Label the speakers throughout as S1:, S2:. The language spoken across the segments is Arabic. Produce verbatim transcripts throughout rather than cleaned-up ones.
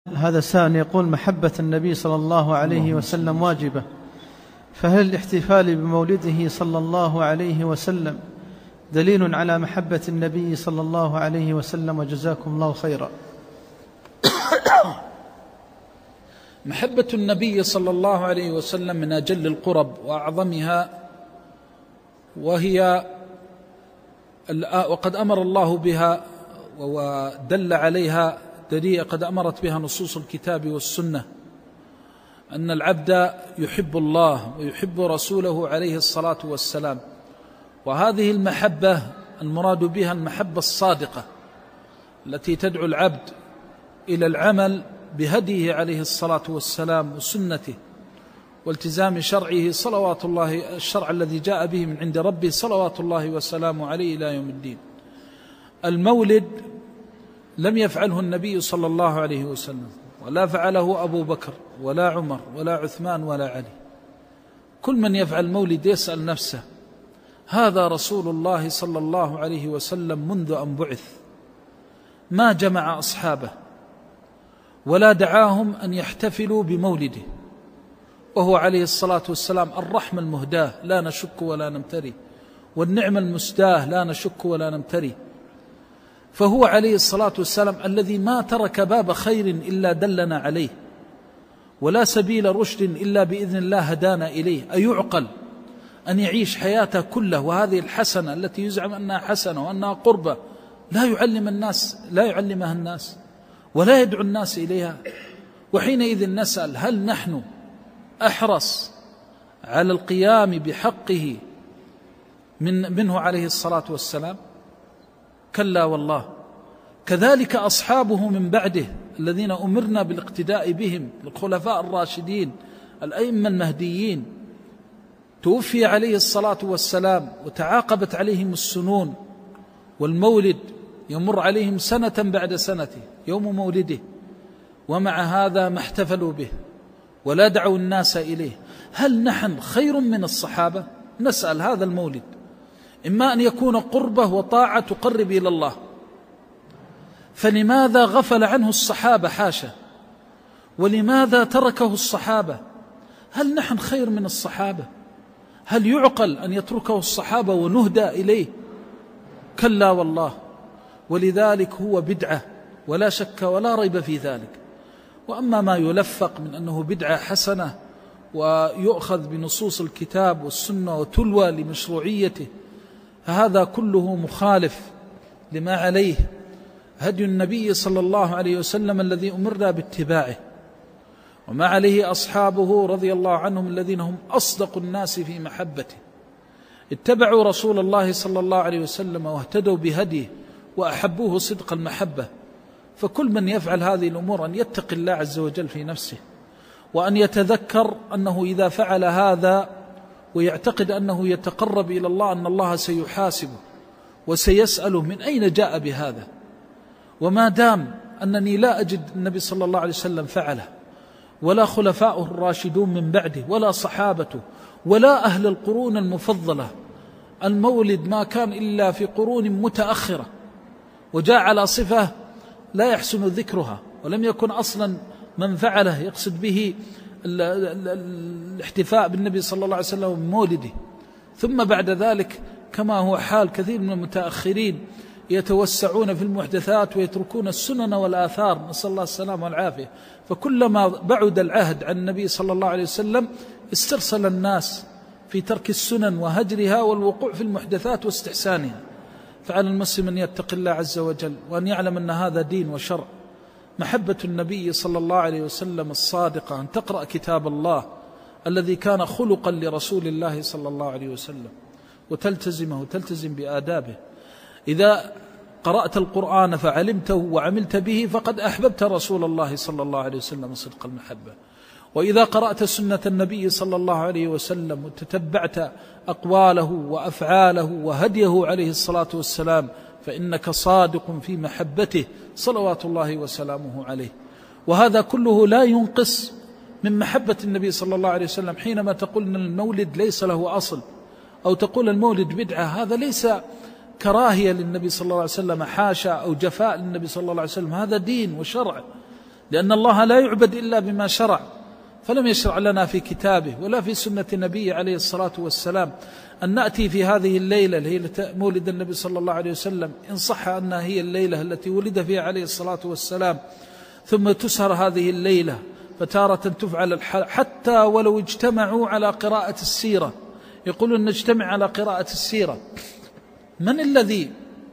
S1: هذا سائل يقول: محبة النبي صلى الله عليه وسلم واجبة، فهل الاحتفال بمولده صلى الله عليه وسلم دليل على محبة النبي صلى الله عليه وسلم؟ وجزاكم الله خيرا.
S2: محبة النبي صلى الله عليه وسلم من أجل القرب وأعظمها، وهي وقد أمر الله بها ودل عليها دليل قد أمرت بها نصوص الكتاب والسنة، أن العبد يحب الله ويحب رسوله عليه الصلاة والسلام. وهذه المحبة المراد بها المحبة الصادقة التي تدعو العبد إلى العمل بهديه عليه الصلاة والسلام وسنته والتزام شرعه صلوات الله، الشرع الذي جاء به من عند ربه صلوات الله وسلامه عليه إلى يوم الدين. المولد لم يفعله النبي صلى الله عليه وسلم، ولا فعله أبو بكر ولا عمر ولا عثمان ولا علي. كل من يفعل المولد يسأل نفسه: هذا رسول الله صلى الله عليه وسلم منذ أن بعث ما جمع أصحابه ولا دعاهم أن يحتفلوا بمولده، وهو عليه الصلاة والسلام الرحمة المهداة لا نشك ولا نمتري، والنعمة المسداة لا نشك ولا نمتري. فهو عليه الصلاة والسلام الذي ما ترك باب خير إلا دلنا عليه، ولا سبيل رشد إلا بإذن الله هدانا إليه. أيعقل أن يعيش حياته كله وهذه الحسنة التي يزعم أنها حسنة وأنها قربة لا يعلم الناس لا يعلمها الناس ولا يدعو الناس إليها؟ وحينئذ نسأل: هل نحن أحرص على القيام بحقه من منه عليه الصلاة والسلام؟ كلا والله. كذلك أصحابه من بعده الذين أمرنا بالاقتداء بهم، الخلفاء الراشدين الأئمة المهديين، توفي عليه الصلاة والسلام وتعاقبت عليهم السنون، والمولد يمر عليهم سنة بعد سنة يوم مولده، ومع هذا ما احتفلوا به ولا دعوا الناس إليه. هل نحن خير من الصحابة؟ نسأل. هذا المولد إما أن يكون قربة وطاعة تقرب إلى الله، فلماذا غفل عنه الصحابة؟ حاشا. ولماذا تركه الصحابة؟ هل نحن خير من الصحابة؟ هل يعقل أن يتركه الصحابة ونهدى إليه؟ كلا والله. ولذلك هو بدعة ولا شك ولا ريب في ذلك. وأما ما يلفق من أنه بدعة حسنة ويؤخذ بنصوص الكتاب والسنة وتلوى لمشروعيته، فهذا كله مخالف لما عليه هدي النبي صلى الله عليه وسلم الذي أمرنا باتباعه، وما عليه أصحابه رضي الله عنهم الذين هم أصدق الناس في محبته. اتبعوا رسول الله صلى الله عليه وسلم واهتدوا بهديه وأحبوه صدق المحبة. فكل من يفعل هذه الأمور أن يتقي الله عز وجل في نفسه، وأن يتذكر أنه إذا فعل هذا ويعتقد أنه يتقرب إلى الله أن الله سيحاسبه وسيسأله من أين جاء بهذا. وما دام أنني لا أجد النبي صلى الله عليه وسلم فعله، ولا خلفاؤه الراشدون من بعده، ولا صحابته، ولا أهل القرون المفضلة، المولد ما كان إلا في قرون متأخرة، وجاء على صفة لا يحسن ذكرها، ولم يكن أصلا من فعله يقصد به الاحتفاء بالنبي صلى الله عليه وسلم ومولده. ثم بعد ذلك كما هو حال كثير من المتأخرين يتوسعون في المحدثات ويتركون السنن والآثار، نسأل الله السلامة والعافية. فكلما بعد العهد عن النبي صلى الله عليه وسلم استرسل الناس في ترك السنن وهجرها والوقوع في المحدثات واستحسانها. فعلى المسلم أن يتقي الله عز وجل وأن يعلم أن هذا دين وشرع. محبة النبي صلى الله عليه وسلم الصادقة، أن تقرأ كتاب الله الذي كان خلقا لرسول الله صلى الله عليه وسلم وتلتزمه وتلتزم بآدابه. إذا قرأت القرآن فعلمته وعملت به فقد أحببت رسول الله صلى الله عليه وسلم صدق المحبة. وإذا قرأت سنة النبي صلى الله عليه وسلم وتتبعت أقواله وأفعاله وهديه عليه الصلاة والسلام فإنك صادق في محبته صلوات الله وسلامه عليه. وهذا كله لا ينقص من محبة النبي صلى الله عليه وسلم. حينما تقول أن المولد ليس له أصل، أو تقول المولد بدعة، هذا ليس كراهية للنبي صلى الله عليه وسلم حاشا، أو جفاء للنبي صلى الله عليه وسلم، هذا دين وشرع لأن الله لا يعبد إلا بما شرع، فلم يشرع لنا في كتابه ولا في سنة نبيه عليه الصلاة والسلام أن نأتي في هذه الليلة ليلة مولد النبي صلى الله عليه وسلم، إن صح أنها هي الليلة التي ولد فيها عليه الصلاة والسلام، ثم تسهر هذه الليلة، فتارة تفعل حتى ولو اجتمعوا على قراءة السيرة، يقولون نجتمع على قراءة السيرة. من الذي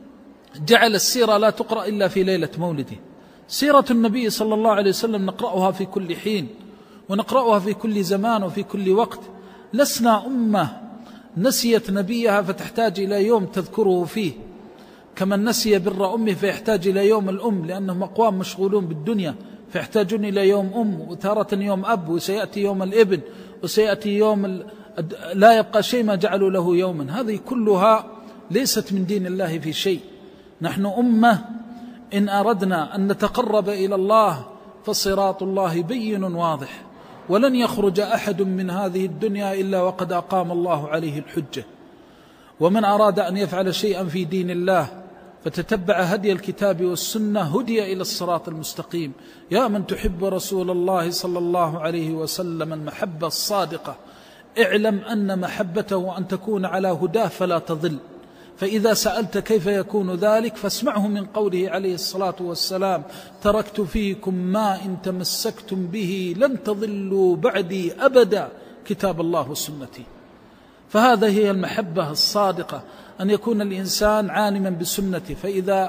S2: جعل السيرة لا تقرأ إلا في ليلة مولده؟ سيرة النبي صلى الله عليه وسلم نقرأها في كل حين، ونقرأها في كل زمان وفي كل وقت. لسنا أمة نسيت نبيها فتحتاج إلى يوم تذكره فيه، كمن نسي بر أمه فيحتاج إلى يوم الأم، لأنهم أقوام مشغولون بالدنيا فيحتاجون إلى يوم أم، وتارة يوم أب، وسيأتي يوم الابن، وسيأتي يوم ال... لا يبقى شيء ما جعلوا له يوما. هذه كلها ليست من دين الله في شيء. نحن أمة إن أردنا أن نتقرب إلى الله فصراط الله بين واضح، ولن يخرج أحد من هذه الدنيا إلا وقد أقام الله عليه الحجة. ومن أراد أن يفعل شيئا في دين الله فتتبع هدي الكتاب والسنة هدي إلى الصراط المستقيم. يا من تحب رسول الله صلى الله عليه وسلم المحبة الصادقة، اعلم أن محبته أن تكون على هداه فلا تضل. فإذا سألت كيف يكون ذلك فاسمعه من قوله عليه الصلاة والسلام: تركت فيكم ما إن تمسكتم به لن تضلوا بعدي أبدا، كتاب الله وسنتي. فهذا هي المحبة الصادقة، أن يكون الإنسان عالما بسنته، فإذا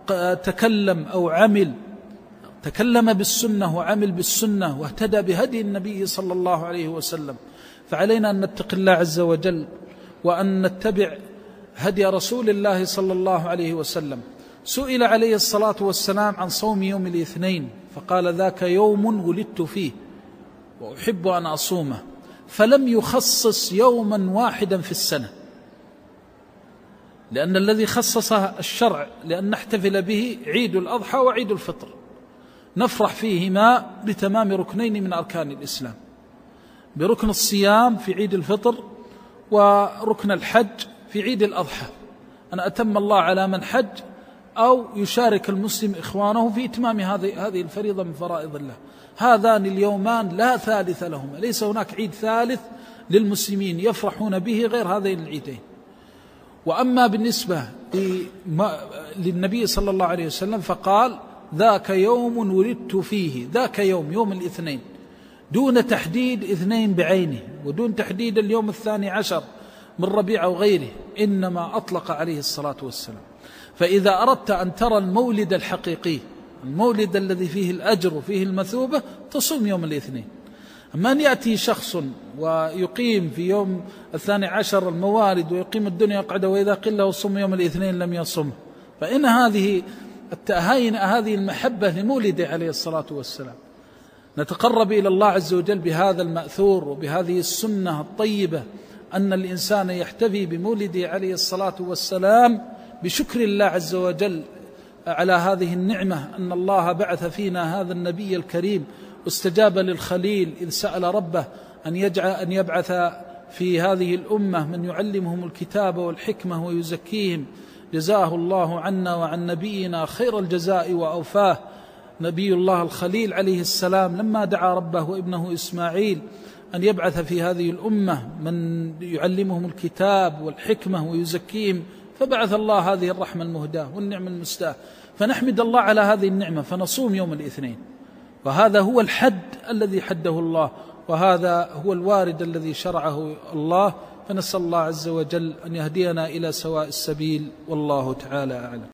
S2: تكلم أو عمل تكلم بالسنة وعمل بالسنة واهتدى بهدي النبي صلى الله عليه وسلم، فعلينا أن نتقي الله عز وجل وأن نتبع هدي رسول الله صلى الله عليه وسلم. سئل عليه الصلاة والسلام عن صوم يوم الاثنين فقال: ذاك يوم ولدت فيه وأحب أن أصومه، فلم يخصص يوما واحدا في السنة، لأن الذي خصصه الشرع لأن نحتفل به عيد الأضحى وعيد الفطر، نفرح فيهما بتمام ركنين من أركان الإسلام، بركن الصيام في عيد الفطر وركن الحج في عيد الأضحى، أن أتم الله على من حج أو يشارك المسلم إخوانه في إتمام هذه هذه الفريضة من فرائض الله. هذان اليومان لا ثالث لهما، ليس هناك عيد ثالث للمسلمين يفرحون به غير هذين العيدين. وأما بالنسبة للنبي صلى الله عليه وسلم فقال: ذاك يوم ولدت فيه، ذاك يوم يوم الاثنين، دون تحديد اثنين بعينه ودون تحديد اليوم الثاني عشر من ربيع أو غيره، إنما أطلق عليه الصلاة والسلام. فإذا أردت أن ترى المولد الحقيقي، المولد الذي فيه الأجر وفيه المثوبة، تصوم يوم الاثنين. أما أن يأتي شخص ويقيم في يوم الثاني عشر الموالد ويقيم الدنيا قعدة، وإذا قيل له صم يوم الاثنين لم يصم، فإن هذه التأهين هذه المحبة لمولده عليه الصلاة والسلام. نتقرب إلى الله عز وجل بهذا المأثور وبهذه السنة الطيبة، أن الإنسان يحتفي بمولده عليه الصلاة والسلام بشكر الله عز وجل على هذه النعمة، أن الله بعث فينا هذا النبي الكريم، واستجاب للخليل إذ سأل ربه أن يجعل أن يبعث في هذه الأمة من يعلمهم الكتاب والحكمة ويزكيهم. جزاه الله عنا وعن نبينا خير الجزاء وأوفاه. نبي الله الخليل عليه السلام لما دعا ربه وابنه إسماعيل أن يبعث في هذه الأمة من يعلمهم الكتاب والحكمة ويزكيهم، فبعث الله هذه الرحمة المهداة والنعمة المستاه. فنحمد الله على هذه النعمة، فنصوم يوم الاثنين، وهذا هو الحد الذي حده الله، وهذا هو الوارد الذي شرعه الله. فنسأل الله عز وجل أن يهدينا إلى سواء السبيل، والله تعالى أعلم.